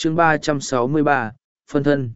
chương 363, phân thân.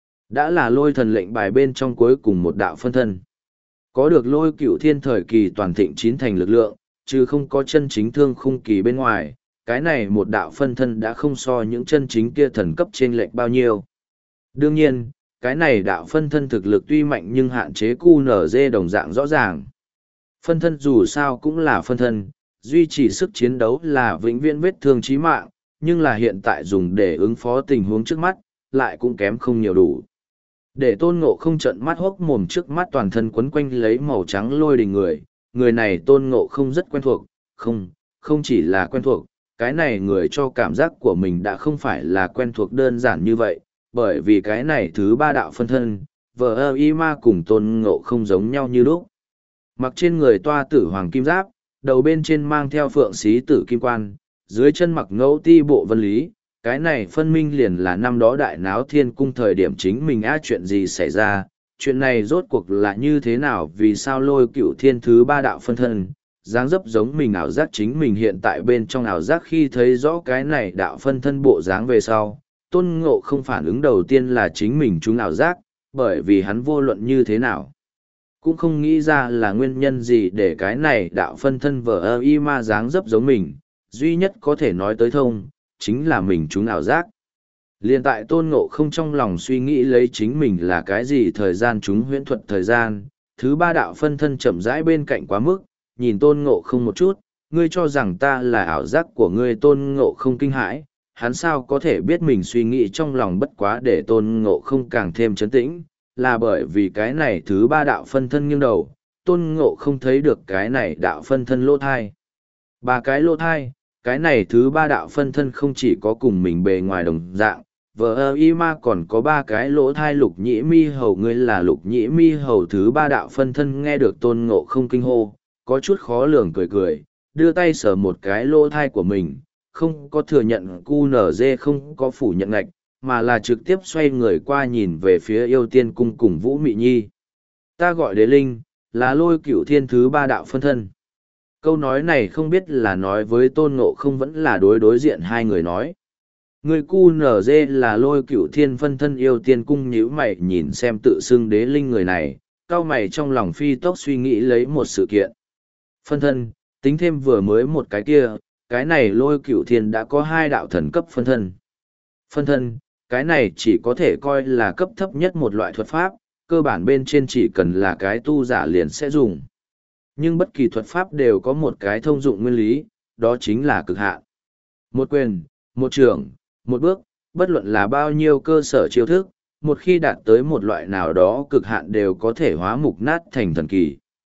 Đã là lôi thần lệnh bài bên trong cuối cùng một đạo phân thân. Có được lôi cửu thiên thời kỳ toàn thịnh chín thành lực lượng, chứ không có chân chính thương khung kỳ bên ngoài, cái này một đạo phân thân đã không so những chân chính kia thần cấp trên lệnh bao nhiêu. Đương nhiên, cái này đạo phân thân thực lực tuy mạnh nhưng hạn chế QNZ đồng dạng rõ ràng. Phân thân dù sao cũng là phân thân, duy trì sức chiến đấu là vĩnh viễn vết thương chí mạng, nhưng là hiện tại dùng để ứng phó tình huống trước mắt, lại cũng kém không nhiều đủ. Để Tôn Ngộ không trợn mắt hốc mồm trước mắt toàn thân quấn quanh lấy màu trắng lôi đình người này Tôn Ngộ không rất quen thuộc, không chỉ là quen thuộc, cái này người cho cảm giác của mình đã không phải là quen thuộc đơn giản như vậy, bởi vì cái này thứ ba đạo phân thân, vờ y ma cùng Tôn Ngộ không giống nhau như lúc. Mặc trên người toa tử hoàng kim giáp, đầu bên trên mang theo phượng xí tử kim quan, dưới chân mặc ngẫu ti bộ vân lý, cái này phân minh liền là năm đó đại náo thiên cung thời điểm chính mình chuyện gì xảy ra, chuyện này rốt cuộc là như thế nào, vì sao lôi cửu thiên thứ ba đạo phân thân, dáng dấp giống mình ảo giác chính mình hiện tại bên trong ảo giác khi thấy rõ cái này đạo phân thân bộ dáng về sau, Tôn Ngộ không phản ứng đầu tiên là chính mình trúng ảo giác, bởi vì hắn vô luận như thế nào cũng không nghĩ ra là nguyên nhân gì để cái này đạo phân thân vờ y ma dáng dấp giống mình, duy nhất có thể nói tới thông, chính là mình trúng ảo giác. Liên tại Tôn Ngộ không trong lòng suy nghĩ lấy chính mình là cái gì thời gian trúng huyễn thuật thời gian, thứ ba đạo phân thân chậm rãi bên cạnh quá mức, nhìn Tôn Ngộ không một chút, ngươi cho rằng ta là ảo giác của ngươi. Tôn Ngộ không kinh hãi, hắn sao có thể biết mình suy nghĩ trong lòng bất quá để Tôn Ngộ không càng thêm trấn tĩnh, là bởi vì cái này thứ ba đạo phân thân nghiêng đầu, Tôn Ngộ không thấy được cái này đạo phân thân lỗ thai. Ba cái lỗ thai, cái này thứ ba đạo phân thân không chỉ có cùng mình bề ngoài đồng dạng, vờ y ma còn có ba cái lỗ thai. Lục nhĩ mi hầu, ngươi là lục nhĩ mi hầu. Thứ ba đạo phân thân nghe được Tôn Ngộ không kinh hô, có chút khó lường cười, đưa tay sờ một cái lỗ thai của mình, không có thừa nhận QNZ, không có phủ nhận ngạch, mà là trực tiếp xoay người qua nhìn về phía Yêu Tiên Cung cùng Vũ Mị Nhi. Ta gọi Đế Linh, là lôi cửu thiên thứ ba đạo phân thân. Câu nói này không biết là nói với Tôn Ngộ không vẫn là đối diện hai người nói. Người QNZ là lôi cửu thiên phân thân. Yêu Tiên Cung nhíu mày nhìn xem tự xưng Đế Linh người này, cao mày trong lòng phi tốc suy nghĩ lấy một sự kiện. Phân thân, tính thêm vừa mới một cái kia, cái này lôi cửu thiên đã có hai đạo thần cấp phân thân. Phân thân, cái này chỉ có thể coi là cấp thấp nhất một loại thuật pháp, cơ bản bên trên chỉ cần là cái tu giả liền sẽ dùng. Nhưng bất kỳ thuật pháp đều có một cái thông dụng nguyên lý, đó chính là cực hạn. Một quyền, một trường, một bước, bất luận là bao nhiêu cơ sở chiêu thức, một khi đạt tới một loại nào đó cực hạn đều có thể hóa mục nát thành thần kỳ.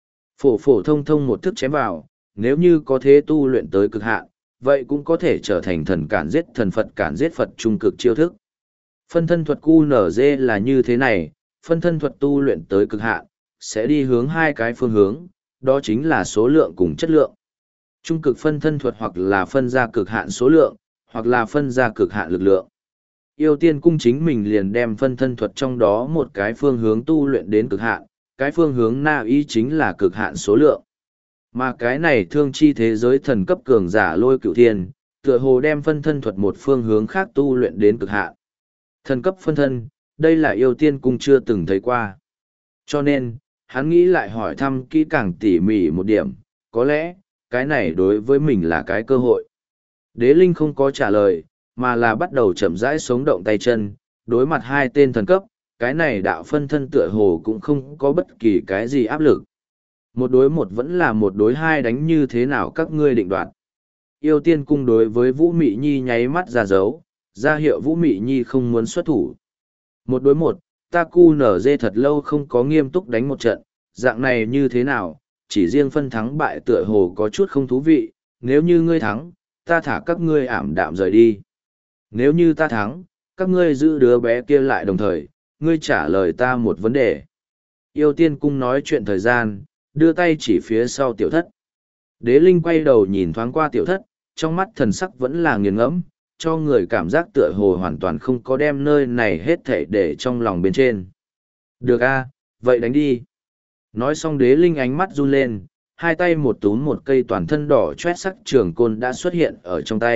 Phổ thông một thức chém vào, nếu như có thế tu luyện tới cực hạn, vậy cũng có thể trở thành thần cản giết thần, Phật cản giết Phật trung cực chiêu thức. Phân thân thuật QNZ là như thế này, phân thân thuật tu luyện tới cực hạn, sẽ đi hướng hai cái phương hướng, đó chính là số lượng cùng chất lượng. Trung cực phân thân thuật hoặc là phân ra cực hạn số lượng, hoặc là phân ra cực hạn lực lượng. Yêu Tiên Cung chính mình liền đem phân thân thuật trong đó một cái phương hướng tu luyện đến cực hạn, cái phương hướng na ý chính là cực hạn số lượng. Mà cái này thương chi thế giới thần cấp cường giả lôi cửu thiên, tựa hồ đem phân thân thuật một phương hướng khác tu luyện đến cực hạn. Thần cấp phân thân, đây là Yêu Tiên Cung chưa từng thấy qua. Cho nên, hắn nghĩ lại hỏi thăm kỹ càng tỉ mỉ một điểm, có lẽ, cái này đối với mình là cái cơ hội. Đế Linh không có trả lời, mà là bắt đầu chậm rãi sống động tay chân, đối mặt hai tên thần cấp, cái này đạo phân thân tựa hồ cũng không có bất kỳ cái gì áp lực. Một đối một vẫn là một đối hai, đánh như thế nào các ngươi định đoạt. Yêu Tiên Cung đối với Vũ Mị Nhi nháy mắt ra dấu, ra hiệu Vũ Mị Nhi không muốn xuất thủ. Một đối một, ta QNZ thật lâu không có nghiêm túc đánh một trận, dạng này như thế nào, chỉ riêng phân thắng bại tựa hồ có chút không thú vị, nếu như ngươi thắng, ta thả các ngươi ảm đạm rời đi. Nếu như ta thắng, các ngươi giữ đứa bé kia lại đồng thời, ngươi trả lời ta một vấn đề. Yêu Tiên Cung nói chuyện thời gian, đưa tay chỉ phía sau tiểu thất. Đế Linh quay đầu nhìn thoáng qua tiểu thất, trong mắt thần sắc vẫn là nghiền ngẫm, cho người cảm giác tựa hồ hoàn toàn không có đem nơi này hết thảy để trong lòng bên trên. Được a, vậy đánh đi. Nói xong Đế Linh ánh mắt run lên, hai tay một túm một cây toàn thân đỏ chót sắc trường côn đã xuất hiện ở trong tay,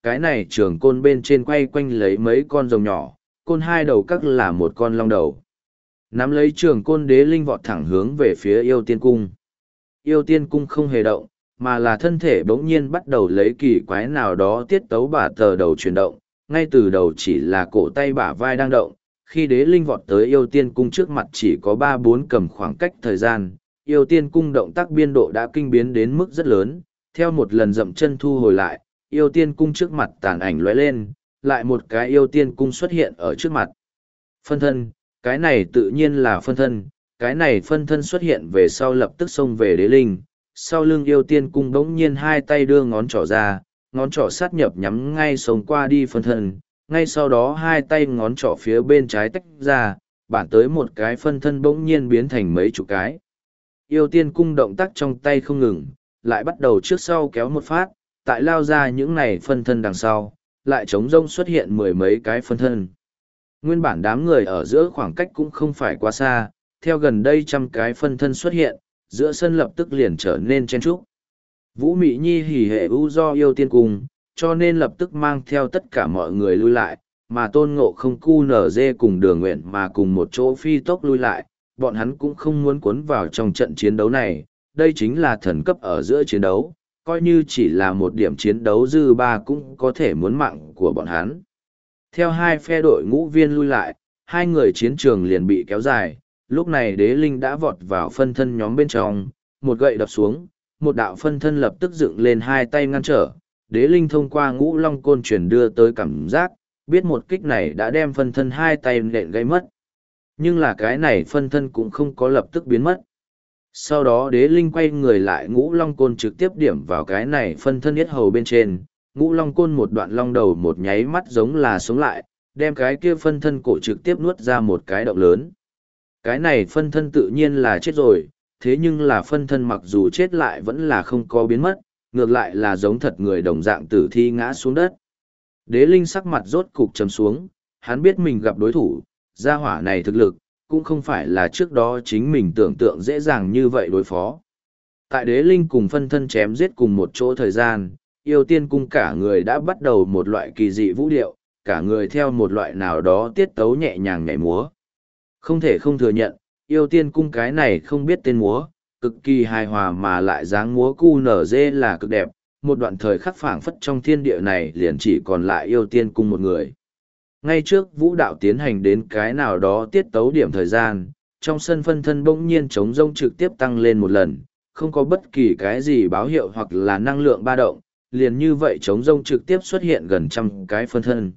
cái này trường côn bên trên quay quanh lấy mấy con rồng nhỏ, côn hai đầu các là một con long đầu. Nắm lấy trường côn, đế linh vọt thẳng hướng về phía yêu tiên cung. Yêu tiên cung không hề động, mà là thân thể bỗng nhiên bắt đầu lấy kỳ quái nào đó tiết tấu bả tờ đầu chuyển động, ngay từ đầu chỉ là cổ tay bả vai đang động. Khi đế linh vọt tới yêu tiên cung trước mặt chỉ có 3-4 cầm khoảng cách thời gian, yêu tiên cung động tác biên độ đã kinh biến đến mức rất lớn, theo một lần dậm chân thu hồi lại, yêu tiên cung trước mặt tàn ảnh lóe lên, lại một cái yêu tiên cung xuất hiện ở trước mặt. Phân thân, cái này tự nhiên là phân thân, cái này phân thân xuất hiện về sau lập tức xông về đế linh, sau lưng yêu tiên cung bỗng nhiên hai tay đưa ngón trỏ ra, ngón trỏ sát nhập nhắm ngay sống qua đi phân thân, ngay sau đó hai tay ngón trỏ phía bên trái tách ra, bản tới một cái phân thân bỗng nhiên biến thành mấy chục cái. Yêu tiên cung động tác trong tay không ngừng, lại bắt đầu trước sau kéo một phát, tại lao ra những này phân thân đằng sau, lại trống rông xuất hiện mười mấy cái phân thân. Nguyên bản đám người ở giữa khoảng cách cũng không phải quá xa, theo gần đây 100 cái phân thân xuất hiện, giữa sân lập tức liền trở nên chen trúc. Vũ Mị Nhi hỉ hệ u do yêu tiên cung, cho nên lập tức mang theo tất cả mọi người lui lại, mà Tôn Ngộ Không cu nở dê cùng Đường Nguyện mà cùng một chỗ phi tốc lui lại, bọn hắn cũng không muốn cuốn vào trong trận chiến đấu này, đây chính là thần cấp ở giữa chiến đấu, coi như chỉ là một điểm chiến đấu dư ba cũng có thể muốn mạng của bọn hắn. Theo hai phe đội ngũ viên lui lại, hai người chiến trường liền bị kéo dài, lúc này đế linh đã vọt vào phân thân nhóm bên trong, một gậy đập xuống, một đạo phân thân lập tức dựng lên hai tay ngăn trở, đế linh thông qua ngũ long côn truyền đưa tới cảm giác, biết một kích này đã đem phân thân hai tay nện gây mất. Nhưng là cái này phân thân cũng không có lập tức biến mất. Sau đó đế linh quay người lại ngũ long côn trực tiếp điểm vào cái này phân thân yết hầu bên trên, ngũ long côn một đoạn long đầu một nháy mắt giống là sống lại, đem cái kia phân thân cổ trực tiếp nuốt ra một cái động lớn. Cái này phân thân tự nhiên là chết rồi, thế nhưng là phân thân mặc dù chết lại vẫn là không có biến mất, ngược lại là giống thật người đồng dạng tử thi ngã xuống đất. Đế linh sắc mặt rốt cục trầm xuống, hắn biết mình gặp đối thủ, gia hỏa này thực lực, cũng không phải là trước đó chính mình tưởng tượng dễ dàng như vậy đối phó. Tại đế linh cùng phân thân chém giết cùng một chỗ thời gian, yêu tiên cung cả người đã bắt đầu một loại kỳ dị vũ điệu, cả người theo một loại nào đó tiết tấu nhẹ nhàng nhảy múa. Không thể không thừa nhận, yêu tiên cung cái này không biết tên múa, cực kỳ hài hòa mà lại dáng múa cu nở dê là cực đẹp, một đoạn thời khắc phảng phất trong thiên địa này liền chỉ còn lại yêu tiên cung một người. Ngay trước vũ đạo tiến hành đến cái nào đó tiết tấu điểm thời gian, trong sân phân thân bỗng nhiên trống rông trực tiếp tăng lên một lần, không có bất kỳ cái gì báo hiệu hoặc là năng lượng ba động, liền như vậy trống rông trực tiếp xuất hiện gần 100 cái phân thân.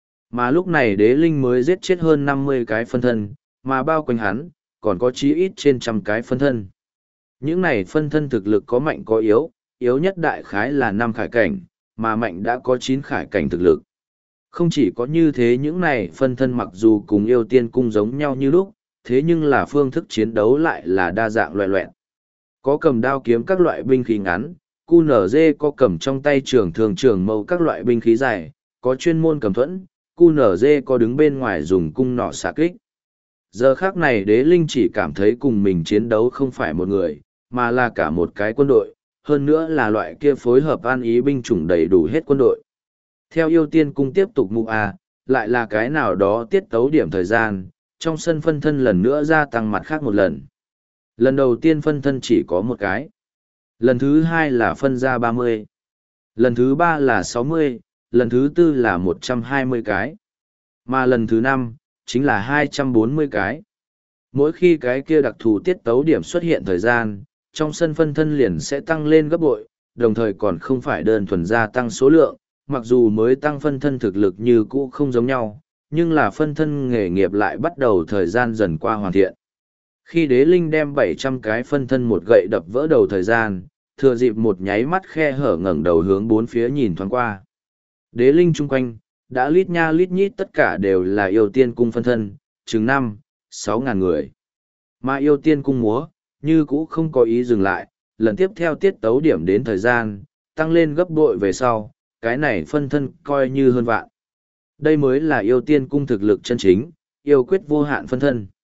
Mà lúc này đế linh mới giết chết hơn 50 cái phân thân, mà bao quanh hắn, còn có chí ít trên 100 cái phân thân. Những này phân thân thực lực có mạnh có yếu, yếu nhất đại khái là 5 khải cảnh, mà mạnh đã có 9 khải cảnh thực lực. Không chỉ có như thế, những này phân thân mặc dù cùng yêu tiên cung giống nhau như lúc, thế nhưng là phương thức chiến đấu lại là đa dạng loẹ loẹn. Có cầm đao kiếm các loại binh khí ngắn, QNZ có cầm trong tay trường thường trường mâu các loại binh khí dài, có chuyên môn cầm thuẫn, QNZ có đứng bên ngoài dùng cung nỏ xạ kích. Giờ khác này đế linh chỉ cảm thấy cùng mình chiến đấu không phải một người, mà là cả một cái quân đội, hơn nữa là loại kia phối hợp an ý binh chủng đầy đủ hết quân đội. Theo yêu tiên cung tiếp tục mụ lại là cái nào đó tiết tấu điểm thời gian, trong sân phân thân lần nữa gia tăng mặt khác một lần. Lần đầu tiên phân thân chỉ có một cái. Lần thứ hai là phân ra 30. Lần thứ ba là 60, lần thứ tư là 120 cái. Mà lần thứ năm, chính là 240 cái. Mỗi khi cái kia đặc thù tiết tấu điểm xuất hiện thời gian, trong sân phân thân liền sẽ tăng lên gấp bội, đồng thời còn không phải đơn thuần gia tăng số lượng, mặc dù mới tăng phân thân thực lực như cũ không giống nhau, nhưng là phân thân nghề nghiệp lại bắt đầu thời gian dần qua hoàn thiện. Khi đế linh đem 700 cái phân thân một gậy đập vỡ đầu thời gian, thừa dịp một nháy mắt khe hở ngẩng đầu hướng bốn phía nhìn thoáng qua. Đế linh chung quanh, đã lít nha lít nhít tất cả đều là yêu tiên cung phân thân, chừng 5-6 ngàn người. Mà yêu tiên cung múa, như cũ không có ý dừng lại, lần tiếp theo tiết tấu điểm đến thời gian, tăng lên gấp bội về sau, cái này phân thân coi như hơn vạn. Đây mới là yêu tiên cung thực lực chân chính, yêu quyết vô hạn phân thân.